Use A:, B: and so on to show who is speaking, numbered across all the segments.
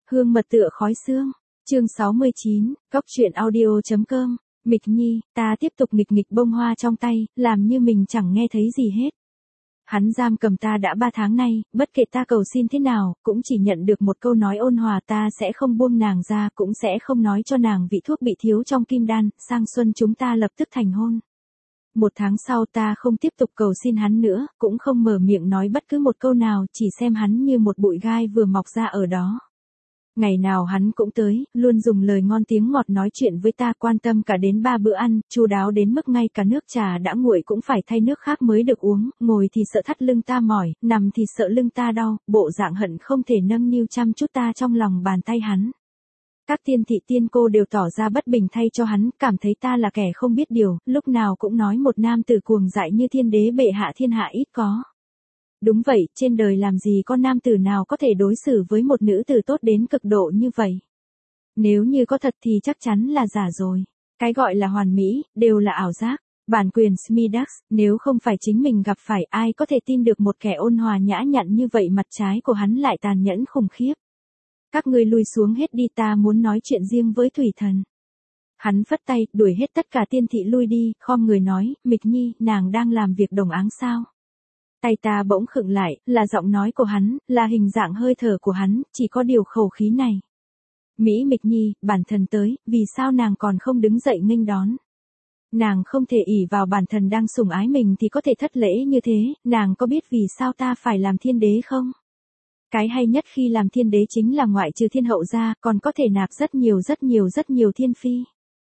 A: Hương mật tựa khói xương. Chương 69, Cóc truyện audio.com. Mịch Nhi, ta tiếp tục nghịch nghịch bông hoa trong tay, làm như mình chẳng nghe thấy gì hết. Hắn giam cầm ta đã 3 tháng nay, bất kể ta cầu xin thế nào, cũng chỉ nhận được một câu nói ôn hòa, ta sẽ không buông nàng ra, cũng sẽ không nói cho nàng vị thuốc bị thiếu trong kim đan, sang xuân chúng ta lập tức thành hôn. 1 tháng sau ta không tiếp tục cầu xin hắn nữa, cũng không mở miệng nói bất cứ một câu nào, chỉ xem hắn như một bụi gai vừa mọc ra ở đó. Ngày nào hắn cũng tới, luôn dùng lời ngon tiếng ngọt nói chuyện với ta, quan tâm cả đến 3 bữa ăn, chu đáo đến mức ngay cả nước trà đã nguội cũng phải thay nước khác mới được uống, ngồi thì sợ thắt lưng ta mỏi, nằm thì sợ lưng ta đau, bộ dạng hận không thể nâng niu chăm chút ta trong lòng bàn tay hắn. Các tiên thị tiên cô đều tỏ ra bất bình thay cho hắn, cảm thấy ta là kẻ không biết điều, lúc nào cũng nói một nam tử cuồng dại như thiên đế bệ hạ thiên hạ ít có. Đúng vậy, trên đời làm gì có nam tử nào có thể đối xử với một nữ tử tốt đến cực độ như vậy. Nếu như có thật thì chắc chắn là giả rồi. Cái gọi là hoàn mỹ, đều là ảo giác. Bản quyền Smidax, nếu không phải chính mình gặp phải, ai có thể tin được một kẻ ôn hòa nhã nhặn như vậy, mặt trái của hắn lại tàn nhẫn khủng khiếp. Các ngươi lui xuống hết đi, ta muốn nói chuyện riêng với Thủy Thần. Hắn phất tay, đuổi hết tất cả tiên thị lui đi, khom người nói, Mịch Nhi, nàng đang làm việc đồng áng sao? Tay ta bỗng khựng lại, là giọng nói của hắn, là hình dạng hơi thở của hắn, chỉ có điều khẩu khí này. Mỹ Mịch Nhi, bản thân tới, vì sao nàng còn không đứng dậy nghênh đón? Nàng không thể ỷ vào bản thân đang sủng ái mình thì có thể thất lễ như thế, nàng có biết vì sao ta phải làm thiên đế không? Cái hay nhất khi làm thiên đế chính là ngoại trừ thiên hậu ra, còn có thể nạp rất nhiều thiên phi.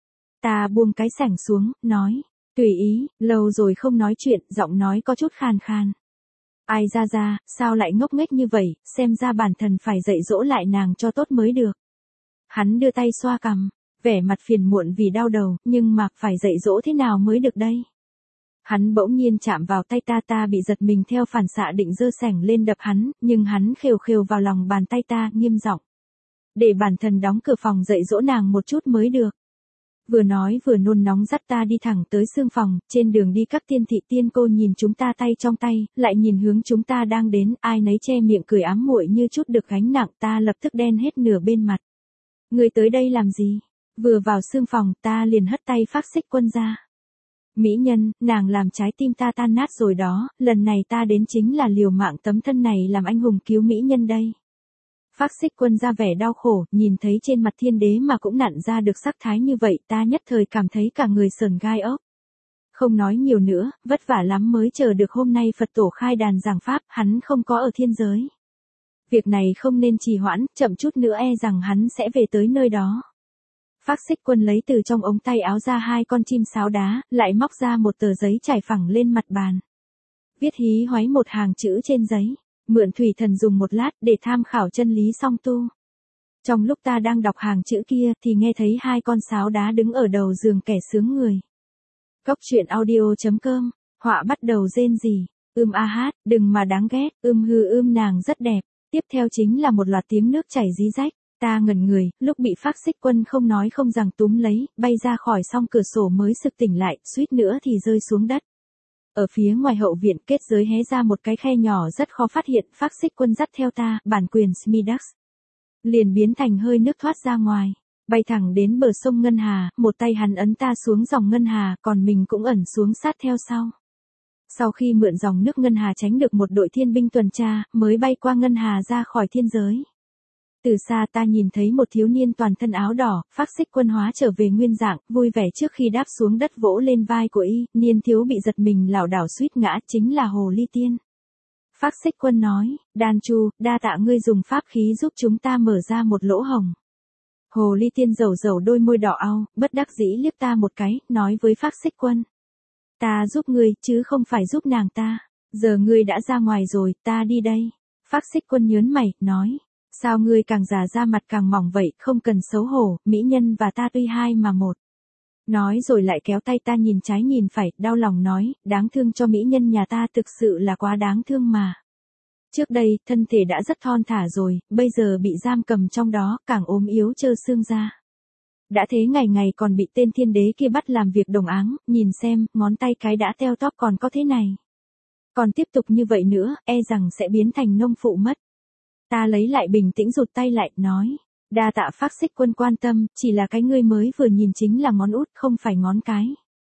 A: Ta buông cái sảnh xuống, nói, tùy ý, lâu rồi không nói chuyện, giọng nói có chút khàn khàn. Ai ra, sao lại ngốc nghếch như vậy, xem ra bản thân phải dạy dỗ lại nàng cho tốt mới được. Hắn đưa tay xoa cằm, vẻ mặt phiền muộn vì đau đầu, nhưng mà phải dạy dỗ thế nào mới được đây? Hắn bỗng nhiên chạm vào tay ta bị giật mình theo phản xạ định giơ sảnh lên đập hắn, nhưng hắn khều khều vào lòng bàn tay ta, nghiêm giọng. Để bản thân đóng cửa phòng dạy dỗ nàng một chút mới được. Vừa nói vừa nôn nóng dắt ta đi thẳng tới sương phòng, trên đường đi các tiên thị tiên cô nhìn chúng ta tay trong tay, lại nhìn hướng chúng ta đang đến, ai nấy che miệng cười ám muội như chút được gánh nặng, ta lập tức đen hết nửa bên mặt. Người tới đây làm gì? Vừa vào sương phòng, ta liền hất tay Phác Xích Quân ra. Mỹ nhân, nàng làm trái tim ta tan nát rồi đó, lần này ta đến chính là liều mạng tấm thân này làm anh hùng cứu mỹ nhân đây. Phác Xích Quân ra vẻ đau khổ, nhìn thấy trên mặt thiên đế mà cũng nặn ra được sắc thái như vậy, ta nhất thời cảm thấy cả người sởn gai ốc. Không nói nhiều nữa, vất vả lắm mới chờ được hôm nay Phật tổ khai đàn giảng pháp, hắn không có ở thiên giới. Việc này không nên trì hoãn, chậm chút nữa e rằng hắn sẽ về tới nơi đó. Phác Xích Quân lấy từ trong ống tay áo ra 2 con chim sáo đá, lại móc ra một tờ giấy trải phẳng lên mặt bàn. Viết hí hoáy một hàng chữ trên giấy. Mượn Thủy Thần dùng một lát để tham khảo chân lý song tu. Trong lúc ta đang đọc hàng chữ kia thì nghe thấy 2 con sáo đá đứng ở đầu giường kẻ sướng người. Cóc truyện audio.com, họa bắt đầu rên rỉ, a hát, đừng mà đáng ghét, hư nàng rất đẹp. Tiếp theo chính là một loạt tiếng nước chảy rí rách. Ta ngẩn người, lúc bị Phác Xích Quân không nói không rằng túm lấy, bay ra khỏi song cửa sổ mới sực tỉnh lại, suýt nữa thì rơi xuống đất. Ở phía ngoài hậu viện kết giới hé ra một cái khe nhỏ rất khó phát hiện, Phác Xích Quân dắt theo ta, bản quyền Smidax. Liền biến thành hơi nước thoát ra ngoài, bay thẳng đến bờ sông Ngân Hà, một tay hắn ấn ta xuống dòng Ngân Hà, còn mình cũng ẩn xuống sát theo sau. Sau khi mượn dòng nước Ngân Hà tránh được một đội thiên binh tuần tra, mới bay qua Ngân Hà ra khỏi thiên giới. Từ xa ta nhìn thấy một thiếu niên toàn thân áo đỏ, Phác Xích Quân hóa trở về nguyên dạng, vui vẻ trước khi đáp xuống đất vỗ lên vai của y, niên thiếu bị giật mình lảo đảo suýt ngã, chính là Hồ Ly Tiên. Phác Xích Quân nói, Đan Chu, đa tạ ngươi dùng pháp khí giúp chúng ta mở ra một lỗ hổng. Hồ Ly Tiên dầu đôi môi đỏ au, bất đắc dĩ liếc ta một cái, nói với Phác Xích Quân. Ta giúp ngươi, chứ không phải giúp nàng ta. Giờ ngươi đã ra ngoài rồi, ta đi đây. Phác Xích Quân nhớn mày, nói. Sao ngươi càng già ra mặt càng mỏng vậy, không cần xấu hổ, mỹ nhân và ta tuy hai mà một. Nói rồi lại kéo tay ta nhìn trái nhìn phải, đau lòng nói, đáng thương cho mỹ nhân nhà ta, thực sự là quá đáng thương mà. Trước đây, thân thể đã rất thon thả rồi, bây giờ bị giam cầm trong đó, càng ốm yếu trơ xương ra. Đã thế ngày ngày còn bị tên thiên đế kia bắt làm việc đồng áng, nhìn xem, ngón tay cái đã teo tóp còn có thế này. Còn tiếp tục như vậy nữa, e rằng sẽ biến thành nông phụ mất. Ta lấy lại bình tĩnh rụt tay lại, nói. Đa tạ Phác Xích Quân quan tâm, chỉ là cái ngươi mới vừa nhìn chính là ngón út không phải ngón cái.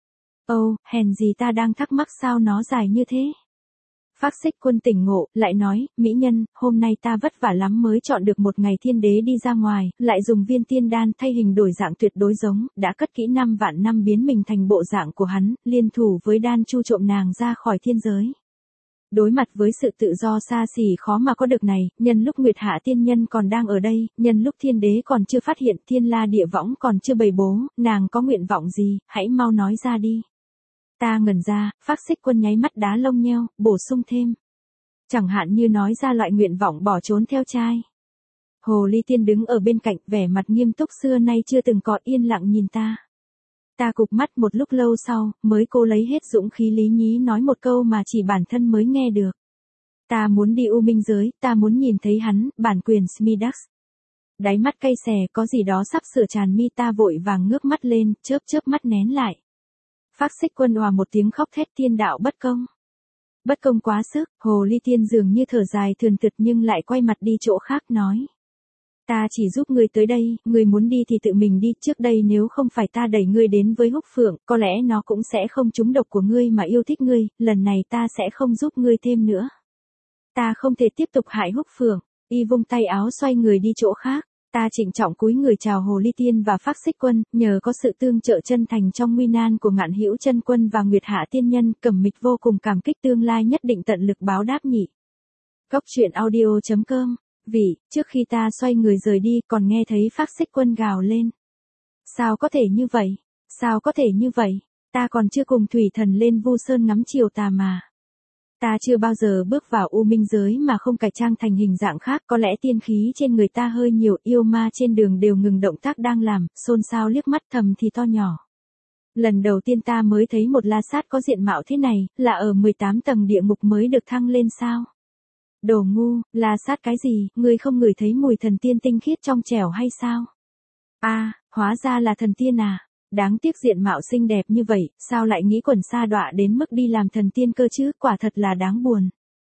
A: Ồ, hèn gì ta đang thắc mắc sao nó dài như thế. Phác Xích Quân tỉnh ngộ, lại nói, mỹ nhân, hôm nay ta vất vả lắm mới chọn được một ngày thiên đế đi ra ngoài, lại dùng viên tiên đan thay hình đổi dạng tuyệt đối giống, đã cất kỹ 5 vạn năm biến mình thành bộ dạng của hắn, liên thủ với đan chu trộm nàng ra khỏi thiên giới. Đối mặt với sự tự do xa xỉ khó mà có được này, nhân lúc Nguyệt Hạ tiên nhân còn đang ở đây, nhân lúc thiên đế còn chưa phát hiện, thiên la địa võng còn chưa bày bố, nàng có nguyện vọng gì, hãy mau nói ra đi. Ta ngẩn ra, Phác Xích Quân nháy mắt đá lông nheo, bổ sung thêm. Chẳng hạn như nói ra loại nguyện vọng bỏ trốn theo trai. Hồ Ly Tiên đứng ở bên cạnh, vẻ mặt nghiêm túc xưa nay chưa từng có, yên lặng nhìn ta. Ta cụp mắt một lúc lâu sau, mới cố lấy hết dũng khí lý nhí nói một câu mà chỉ bản thân mới nghe được. Ta muốn đi U Minh giới, ta muốn nhìn thấy hắn, bản quyền Smidax. Đáy mắt cay xè, có gì đó sắp sửa tràn mi, ta vội vàng ngước mắt lên, chớp chớp mắt nén lại. Phác Xích Quân òa một tiếng khóc thét, thiên đạo bất công. Bất công quá sức, Hồ Ly Tiên dường như thở dài thườn thượt nhưng lại quay mặt đi chỗ khác nói. Ta chỉ giúp ngươi tới đây, ngươi muốn đi thì tự mình đi, trước đây nếu không phải ta đẩy ngươi đến với Húc Phượng, có lẽ nó cũng sẽ không trúng độc của ngươi mà yêu thích ngươi, lần này ta sẽ không giúp ngươi thêm nữa. Ta không thể tiếp tục hại Húc Phượng, y vung tay áo xoay người đi chỗ khác. Ta trịnh trọng cúi người chào Hồ Ly Tiên và Phác Xích Quân, nhờ có sự tương trợ chân thành trong nguy nan của Ngạn Hữu Chân Quân và Nguyệt Hạ tiên nhân, Cẩm Mịch vô cùng cảm kích, tương lai nhất định tận lực báo đáp nhị. Góc truyện audio.com. Vì, trước khi ta xoay người rời đi, còn nghe thấy Phác Xích Quân gào lên. Sao có thể như vậy? Sao có thể như vậy? Ta còn chưa cùng Thủy Thần lên Vu Sơn ngắm chiều tà mà. Ta chưa bao giờ bước vào U Minh giới mà không cải trang thành hình dạng khác, có lẽ tiên khí trên người ta hơi nhiều, yêu ma trên đường đều ngừng động tác đang làm, xôn xao liếc mắt thầm thì to nhỏ. Lần đầu tiên ta mới thấy một la sát có diện mạo thế này, là ở 18 tầng địa ngục mới được thăng lên sao? Đồ ngu, la sát cái gì, ngươi không ngửi thấy mùi thần tiên tinh khiết trong trẻo hay sao? À, hóa ra là thần tiên à? Đáng tiếc diện mạo xinh đẹp như vậy, sao lại nghĩ quần sa đọa đến mức đi làm thần tiên cơ chứ, quả thật là đáng buồn.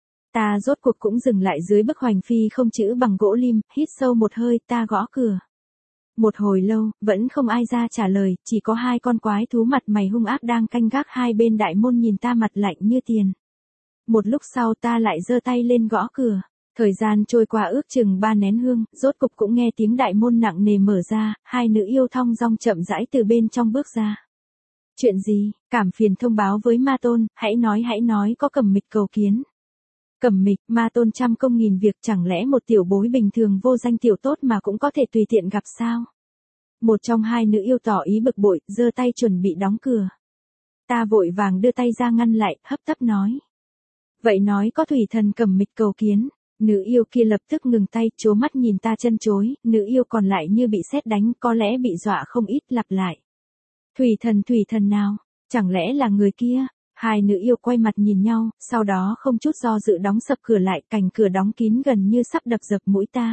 A: Ta rốt cuộc cũng dừng lại dưới bức hoành phi không chữ bằng gỗ lim, hít sâu một hơi, ta gõ cửa. Một hồi lâu, vẫn không ai ra trả lời, chỉ có 2 con quái thú mặt mày hung ác đang canh gác hai bên đại môn nhìn ta mặt lạnh như tiền. Một lúc sau ta lại giơ tay lên gõ cửa. Thời gian trôi qua ước chừng 3 nén hương, rốt cục cũng nghe tiếng đại môn nặng nề mở ra, 2 nữ yêu thong dong chậm rãi từ bên trong bước ra. Chuyện gì? Cảm phiền thông báo với Ma Tôn, hãy nói, có Cẩm Mịch cầu kiến. Cẩm Mịch, Ma Tôn trăm công nghìn việc, chẳng lẽ một tiểu bối bình thường vô danh tiểu tốt mà cũng có thể tùy tiện gặp sao? Một trong 2 nữ yêu tỏ ý bực bội, giơ tay chuẩn bị đóng cửa. Ta vội vàng đưa tay ra ngăn lại, hấp tấp nói. Vậy nói có Thủy Thần Cẩm Mịch cầu kiến. Nữ yêu kia lập tức ngừng tay, trố mắt nhìn ta chân chối, nữ yêu còn lại như bị sét đánh, có lẽ bị dọa không ít, lặp lại. Thủy thần nào? Chẳng lẽ là người kia? 2 nữ yêu quay mặt nhìn nhau, sau đó không chút do dự đóng sập cửa lại, cành cửa đóng kín gần như sắp đập dập mũi ta.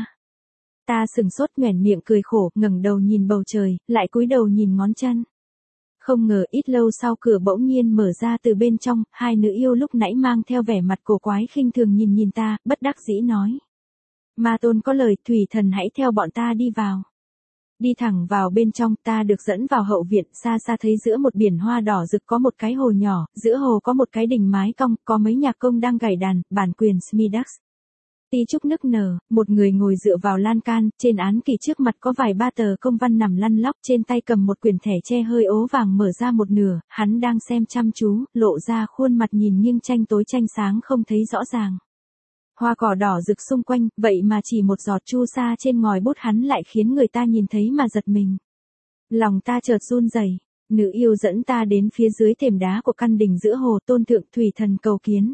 A: Ta sừng sốt nhoẻn miệng cười khổ, ngẩng đầu nhìn bầu trời, lại cúi đầu nhìn ngón chân. Không ngờ ít lâu sau cửa bỗng nhiên mở ra từ bên trong, 2 nữ yêu lúc nãy mang theo vẻ mặt cổ quái khinh thường nhìn ta, bất đắc dĩ nói. Ma Tôn có lời, Thủy Thần hãy theo bọn ta đi vào. Đi thẳng vào bên trong, ta được dẫn vào hậu viện, xa xa thấy giữa một biển hoa đỏ rực có một cái hồ nhỏ, giữa hồ có một cái đình mái cong, có mấy nhạc công đang gảy đàn, bản quyền Smidax. Tí trúc nức nở, một người ngồi dựa vào lan can, trên án kỷ trước mặt có vài ba tờ công văn nằm lăn lóc, trên tay cầm một quyển thẻ tre hơi ố vàng mở ra một nửa, hắn đang xem chăm chú, lộ ra khuôn mặt nhìn nghiêng tranh tối tranh sáng không thấy rõ ràng. Hoa cỏ đỏ rực xung quanh, vậy mà chỉ một giọt chu sa trên ngòi bút hắn lại khiến người ta nhìn thấy mà giật mình. Lòng ta chợt run rẩy. Nữ yêu dẫn ta đến phía dưới thềm đá của căn đình giữa hồ, Tôn thượng Thủy Thần cầu kiến.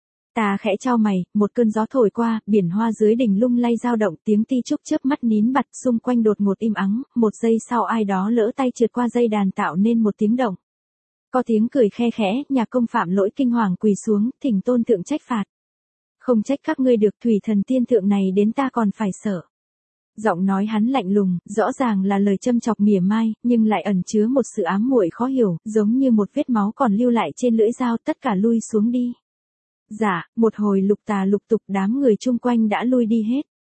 A: Ta khẽ chau mày, một cơn gió thổi qua, biển hoa dưới đỉnh lung lay dao động, tiếng ti trúc chớp mắt nín bặt, xung quanh đột ngột im ắng, một giây sau ai đó lỡ tay trượt qua dây đàn tạo nên một tiếng động. Có tiếng cười khe khẽ, nhà công phạm lỗi kinh hoàng quỳ xuống, thỉnh Tôn thượng trách phạt. Không trách các ngươi được, Thủy Thần tiên thượng này đến ta còn phải sợ. Giọng nói hắn lạnh lùng, rõ ràng là lời châm chọc mỉa mai, nhưng lại ẩn chứa một sự ám muội khó hiểu, giống như một vết máu còn lưu lại trên lưỡi dao, tất cả lui xuống đi. Dạ, một hồi lục tà lục tục, đám người chung quanh đã lui đi hết.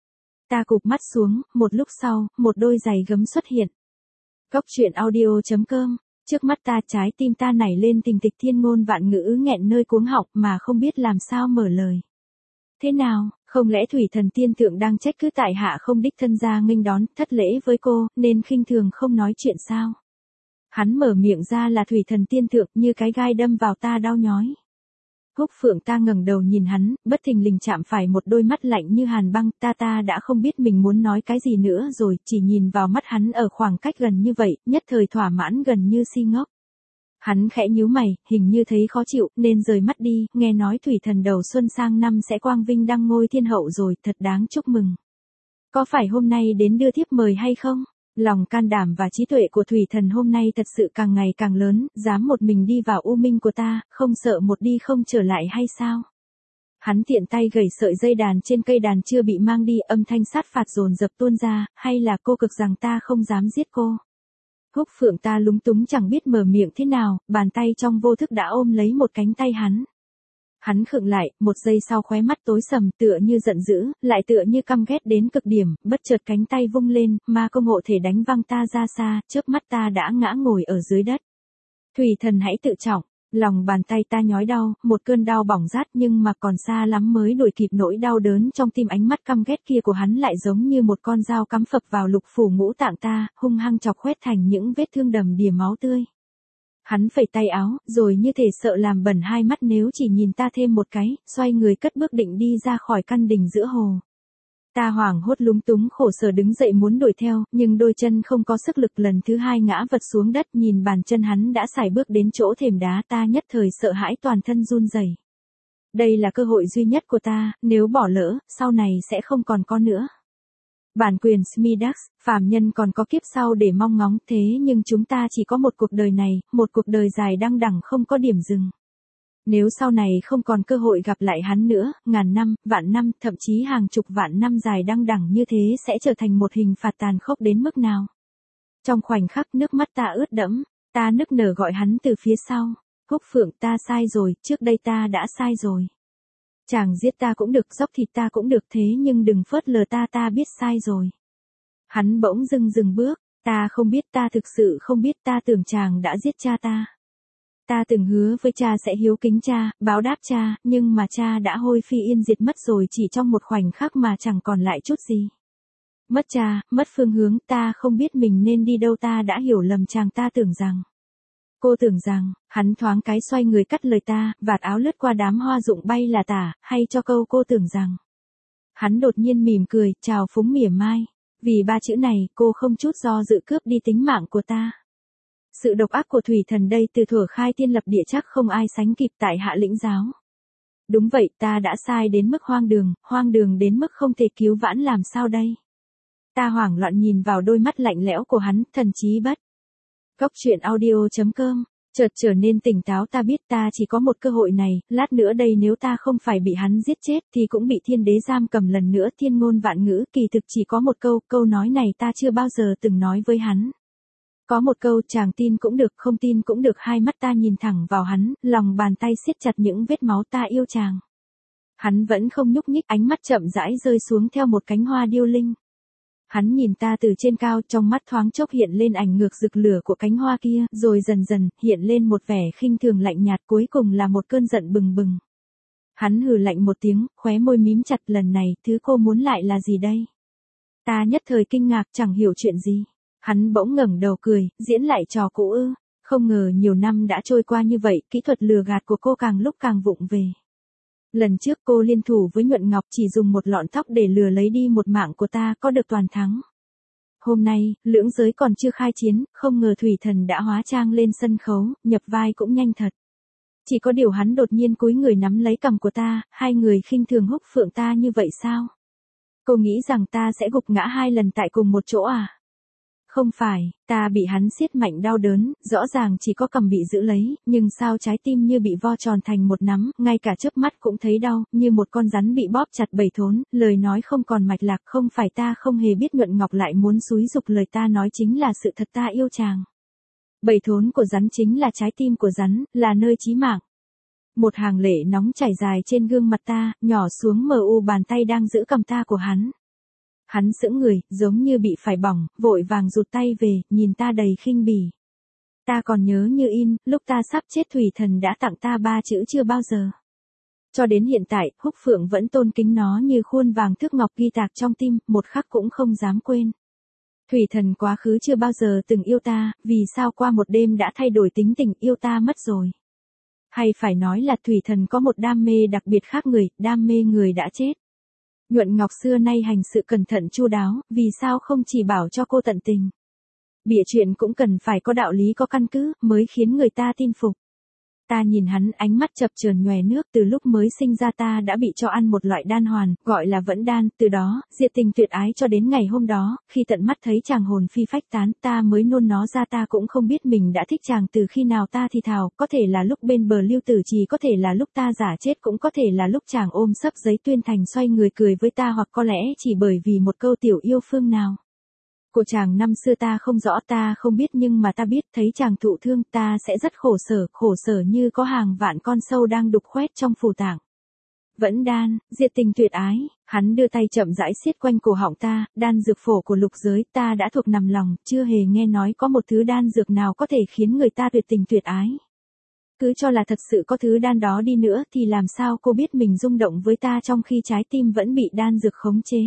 A: Ta cụp mắt xuống, một lúc sau, một đôi giày gấm xuất hiện. Góc truyện audio.com, trước mắt ta trái tim ta nảy lên tình tịch thiên ngôn vạn ngữ nghẹn nơi cuống họng mà không biết làm sao mở lời. Thế nào, không lẽ thủy thần tiên thượng đang trách cứ tại hạ không đích thân ra nghênh đón, thất lễ với cô, nên khinh thường không nói chuyện sao? Hắn mở miệng ra là thủy thần tiên thượng như cái gai đâm vào ta đau nhói. Húc Phượng ta ngẩng đầu nhìn hắn, bất thình lình chạm phải một đôi mắt lạnh như hàn băng, ta đã không biết mình muốn nói cái gì nữa rồi, chỉ nhìn vào mắt hắn ở khoảng cách gần như vậy, nhất thời thỏa mãn gần như si ngốc. Hắn khẽ nhíu mày, hình như thấy khó chịu, nên rời mắt đi, nghe nói thủy thần đầu xuân sang năm sẽ quang vinh đăng ngôi thiên hậu rồi, thật đáng chúc mừng. Có phải hôm nay đến đưa thiếp mời hay không? Lòng can đảm và trí tuệ của thủy thần hôm nay thật sự càng ngày càng lớn, dám một mình đi vào u minh của ta, không sợ một đi không trở lại hay sao? Hắn tiện tay gẩy sợi dây đàn trên cây đàn chưa bị mang đi, âm thanh sát phạt dồn dập tuôn ra, hay là cô cực rằng ta không dám giết cô? Húc Phượng ta lúng túng chẳng biết mở miệng thế nào, bàn tay trong vô thức đã ôm lấy một cánh tay hắn. Hắn khựng lại, một giây sau khóe mắt tối sầm tựa như giận dữ, lại tựa như căm ghét đến cực điểm, bất chợt cánh tay vung lên, ma công hộ thể đánh văng ta ra xa, chớp mắt ta đã ngã ngồi ở dưới đất. Thủy thần hãy tự trọng, lòng bàn tay ta nhói đau, một cơn đau bỏng rát nhưng mà còn xa lắm mới đuổi kịp nỗi đau đớn trong tim, ánh mắt căm ghét kia của hắn lại giống như một con dao cắm phập vào lục phủ ngũ tạng ta, hung hăng chọc khoét thành những vết thương đầm đìa máu tươi. Hắn phẩy tay áo, rồi như thể sợ làm bẩn hai mắt nếu chỉ nhìn ta thêm một cái, xoay người cất bước định đi ra khỏi căn đình giữa hồ. Ta hoảng hốt lúng túng khổ sở đứng dậy muốn đuổi theo, nhưng đôi chân không có sức lực, lần thứ hai ngã vật xuống đất, nhìn bàn chân hắn đã sải bước đến chỗ thềm đá, ta nhất thời sợ hãi toàn thân run rẩy. Đây là cơ hội duy nhất của ta, nếu bỏ lỡ, sau này sẽ không còn có nữa. Bản quyền Smidax, phàm nhân còn có kiếp sau để mong ngóng, thế nhưng chúng ta chỉ có một cuộc đời này, một cuộc đời dài đăng đẳng không có điểm dừng. Nếu sau này không còn cơ hội gặp lại hắn nữa, ngàn năm, vạn năm, thậm chí hàng chục vạn năm dài đăng đẳng như thế sẽ trở thành một hình phạt tàn khốc đến mức nào? Trong khoảnh khắc nước mắt ta ướt đẫm, ta nức nở gọi hắn từ phía sau. Húc Phượng, ta sai rồi, trước đây ta đã sai rồi. Chàng giết ta cũng được, dốc thịt ta cũng được, thế nhưng đừng phớt lờ ta biết sai rồi. Hắn bỗng dừng bước, ta không biết, ta thực sự không biết, ta tưởng chàng đã giết cha ta. Ta từng hứa với cha sẽ hiếu kính cha, báo đáp cha, nhưng mà cha đã hôi phi yên diệt mất rồi, chỉ trong một khoảnh khắc mà chẳng còn lại chút gì. Mất cha, mất phương hướng, ta không biết mình nên đi đâu, ta đã hiểu lầm chàng, ta tưởng rằng. Cô tưởng rằng, hắn thoáng cái xoay người cắt lời ta, vạt áo lướt qua đám hoa rụng bay là tả, hay cho câu cô tưởng rằng. Hắn đột nhiên mỉm cười, chào phúng mỉa mai. Vì ba chữ này, cô không chút do dự cướp đi tính mạng của ta. Sự độc ác của thủy thần đây từ thuở khai thiên lập địa chắc không ai sánh kịp tại hạ lĩnh giáo. Đúng vậy, ta đã sai đến mức hoang đường đến mức không thể cứu vãn, làm sao đây? Ta hoảng loạn nhìn vào đôi mắt lạnh lẽo của hắn, thần trí bất. Góc truyện audio.com, chợt trở nên tỉnh táo, ta biết ta chỉ có một cơ hội này, lát nữa đây nếu ta không phải bị hắn giết chết thì cũng bị thiên đế giam cầm lần nữa, thiên ngôn vạn ngữ, kỳ thực chỉ có một câu nói này ta chưa bao giờ từng nói với hắn. Có một câu, chàng tin cũng được, không tin cũng được, hai mắt ta nhìn thẳng vào hắn, lòng bàn tay siết chặt những vết máu, ta yêu chàng. Hắn vẫn không nhúc nhích, ánh mắt chậm rãi rơi xuống theo một cánh hoa điêu linh. Hắn nhìn ta từ trên cao, trong mắt thoáng chốc hiện lên ảnh ngược rực lửa của cánh hoa kia, rồi dần dần, hiện lên một vẻ khinh thường lạnh nhạt, cuối cùng là một cơn giận bừng bừng. Hắn hừ lạnh một tiếng, khóe môi mím chặt, lần này, thứ cô muốn lại là gì đây? Ta nhất thời kinh ngạc, chẳng hiểu chuyện gì. Hắn bỗng ngẩng đầu cười, diễn lại trò cũ ư? Không ngờ nhiều năm đã trôi qua như vậy, kỹ thuật lừa gạt của cô càng lúc càng vụng về. Lần trước cô liên thủ với Nhuận Ngọc chỉ dùng một lọn tóc để lừa lấy đi một mạng của ta, có được toàn thắng. Hôm nay, lưỡng giới còn chưa khai chiến, không ngờ thủy thần đã hóa trang lên sân khấu, nhập vai cũng nhanh thật. Chỉ có điều hắn đột nhiên cúi người nắm lấy cằm của ta, hai người khinh thường Húc Phượng ta như vậy sao? Cô nghĩ rằng ta sẽ gục ngã hai lần tại cùng một chỗ à? Không phải, ta bị hắn siết mạnh đau đớn, rõ ràng chỉ có cằm bị giữ lấy, nhưng sao trái tim như bị vo tròn thành một nắm, ngay cả chớp mắt cũng thấy đau, như một con rắn bị bóp chặt bảy thốn, lời nói không còn mạch lạc, không phải ta không hề biết Nhuận Ngọc lại muốn xúi giục, lời ta nói chính là sự thật, ta yêu chàng. Bảy thốn của rắn chính là trái tim của rắn, là nơi chí mạng. Một hàng lệ nóng chảy dài trên gương mặt ta, nhỏ xuống mờ u bàn tay đang giữ cằm ta của hắn. Hắn sững người, giống như bị phải bỏng, vội vàng rụt tay về, nhìn ta đầy khinh bỉ. Ta còn nhớ như in, lúc ta sắp chết Thủy Thần đã tặng ta 3 chữ chưa bao giờ. Cho đến hiện tại, Húc Phượng vẫn tôn kính nó như khuôn vàng thước ngọc ghi tạc trong tim, một khắc cũng không dám quên. Thủy Thần quá khứ chưa bao giờ từng yêu ta, vì sao qua một đêm đã thay đổi tính tình yêu ta mất rồi. Hay phải nói là Thủy Thần có một đam mê đặc biệt khác người, đam mê người đã chết. Nhuận Ngọc xưa nay hành sự cẩn thận chu đáo, vì sao không chỉ bảo cho cô tận tình. Bịa chuyện cũng cần phải có đạo lý có căn cứ, mới khiến người ta tin phục. Ta nhìn hắn ánh mắt chập chờn nhòe nước, từ lúc mới sinh ra ta đã bị cho ăn một loại đan hoàn, gọi là vẫn đan, từ đó, diệt tình tuyệt ái cho đến ngày hôm đó, khi tận mắt thấy chàng hồn phi phách tán, ta mới nôn nó ra. Ta cũng không biết mình đã thích chàng từ khi nào. Ta thì thào, có thể là lúc bên bờ Lưu Tử Trì, có thể là lúc ta giả chết, cũng có thể là lúc chàng ôm sấp giấy tuyên thành xoay người cười với ta, hoặc có lẽ chỉ bởi vì một câu tiểu yêu phương nào của chàng năm xưa ta không rõ, ta không biết, nhưng mà ta biết thấy chàng thụ thương ta sẽ rất khổ sở như có hàng vạn con sâu đang đục khoét trong phù tạng. Vẫn đan, diệt tình tuyệt ái, hắn đưa tay chậm rãi siết quanh cổ họng ta, đan dược phổ của lục giới ta đã thuộc nằm lòng, chưa hề nghe nói có một thứ đan dược nào có thể khiến người ta tuyệt tình tuyệt ái. Cứ cho là thật sự có thứ đan đó đi nữa thì làm sao cô biết mình rung động với ta trong khi trái tim vẫn bị đan dược khống chế.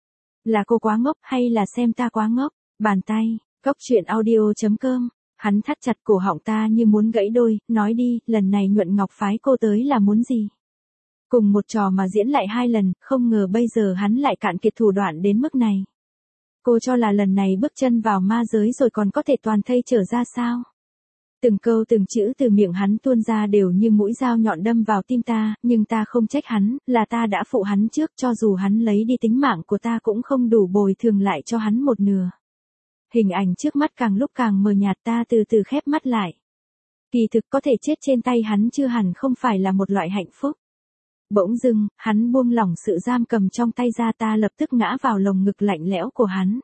A: Là cô quá ngốc hay là xem ta quá ngốc? Bàn tay, Cốc Truyện Audio.com. Hắn thắt chặt cổ họng ta như muốn gãy đôi, nói đi, lần này Nhuận Ngọc phái cô tới là muốn gì? Cùng một trò mà diễn lại 2 lần, không ngờ bây giờ hắn lại cạn kiệt thủ đoạn đến mức này. Cô cho là lần này bước chân vào ma giới rồi còn có thể toàn thây trở ra sao? Từng câu từng chữ từ miệng hắn tuôn ra đều như mũi dao nhọn đâm vào tim ta, nhưng ta không trách hắn, là ta đã phụ hắn trước, cho dù hắn lấy đi tính mạng của ta cũng không đủ bồi thường lại cho hắn một nửa. Hình ảnh trước mắt càng lúc càng mờ nhạt, ta từ từ khép mắt lại. Kỳ thực có thể chết trên tay hắn chưa hẳn không phải là một loại hạnh phúc. Bỗng dưng, hắn buông lỏng sự giam cầm trong tay ra, ta lập tức ngã vào lồng ngực lạnh lẽo của hắn.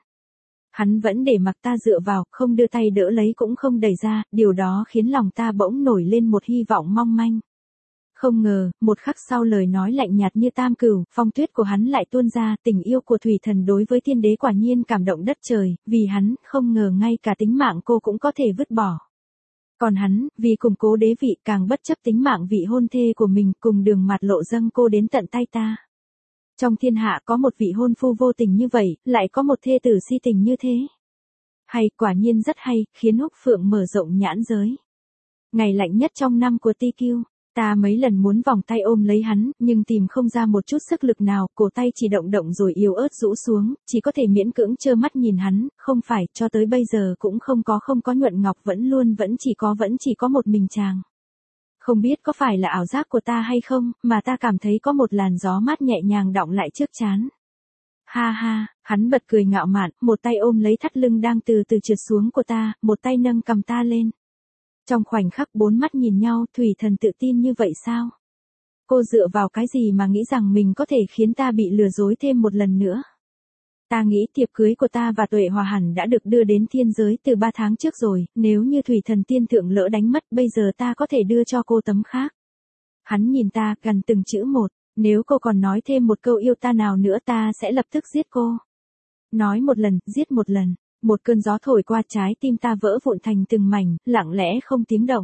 A: Hắn vẫn để mặc ta dựa vào, không đưa tay đỡ lấy cũng không đẩy ra, điều đó khiến lòng ta bỗng nổi lên một hy vọng mong manh. Không ngờ, một khắc sau lời nói lạnh nhạt như tam cửu, phong tuyết của hắn lại tuôn ra, tình yêu của Thủy Thần đối với thiên đế quả nhiên cảm động đất trời, vì hắn, không ngờ ngay cả tính mạng cô cũng có thể vứt bỏ. Còn hắn, vì củng cố đế vị càng bất chấp tính mạng vị hôn thê của mình, cùng đường mặt lộ dâng cô đến tận tay ta. Trong thiên hạ có một vị hôn phu vô tình như vậy, lại có một thê tử si tình như thế. Hay, quả nhiên rất hay, khiến Húc Phượng mở rộng nhãn giới. Ngày lạnh nhất trong năm của TQ, ta mấy lần muốn vòng tay ôm lấy hắn, nhưng tìm không ra một chút sức lực nào, cổ tay chỉ động động rồi yếu ớt rũ xuống, chỉ có thể miễn cưỡng trơ mắt nhìn hắn, không phải, cho tới bây giờ cũng không có Nhuận Ngọc, vẫn chỉ có một mình chàng. Không biết có phải là ảo giác của ta hay không, mà ta cảm thấy có một làn gió mát nhẹ nhàng đọng lại trước trán. Ha ha, hắn bật cười ngạo mạn, một tay ôm lấy thắt lưng đang từ từ trượt xuống của ta, một tay nâng cầm ta lên. Trong khoảnh khắc 4 mắt nhìn nhau, Thủy Thần tự tin như vậy sao? Cô dựa vào cái gì mà nghĩ rằng mình có thể khiến ta bị lừa dối thêm một lần nữa? Ta nghĩ tiệc cưới của ta và Tuệ Hòa hẳn đã được đưa đến thiên giới từ 3 tháng trước rồi, nếu như Thủy Thần tiên thượng lỡ đánh mất, bây giờ ta có thể đưa cho cô tấm khác. Hắn nhìn ta, gần từng chữ một, nếu cô còn nói thêm một câu yêu ta nào nữa ta sẽ lập tức giết cô. Nói một lần, giết một lần, một cơn gió thổi qua trái tim ta vỡ vụn thành từng mảnh, lặng lẽ không tiếng động.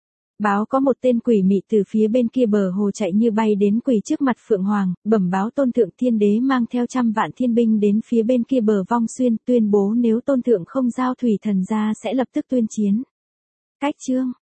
A: Báo có một tên quỷ mị từ phía bên kia bờ hồ chạy như bay đến quỳ trước mặt Phượng Hoàng, bẩm báo tôn thượng thiên đế mang theo 100 vạn thiên binh đến phía bên kia bờ Vong Xuyên, tuyên bố nếu tôn thượng không giao Thủy Thần ra sẽ lập tức tuyên chiến. Cách chương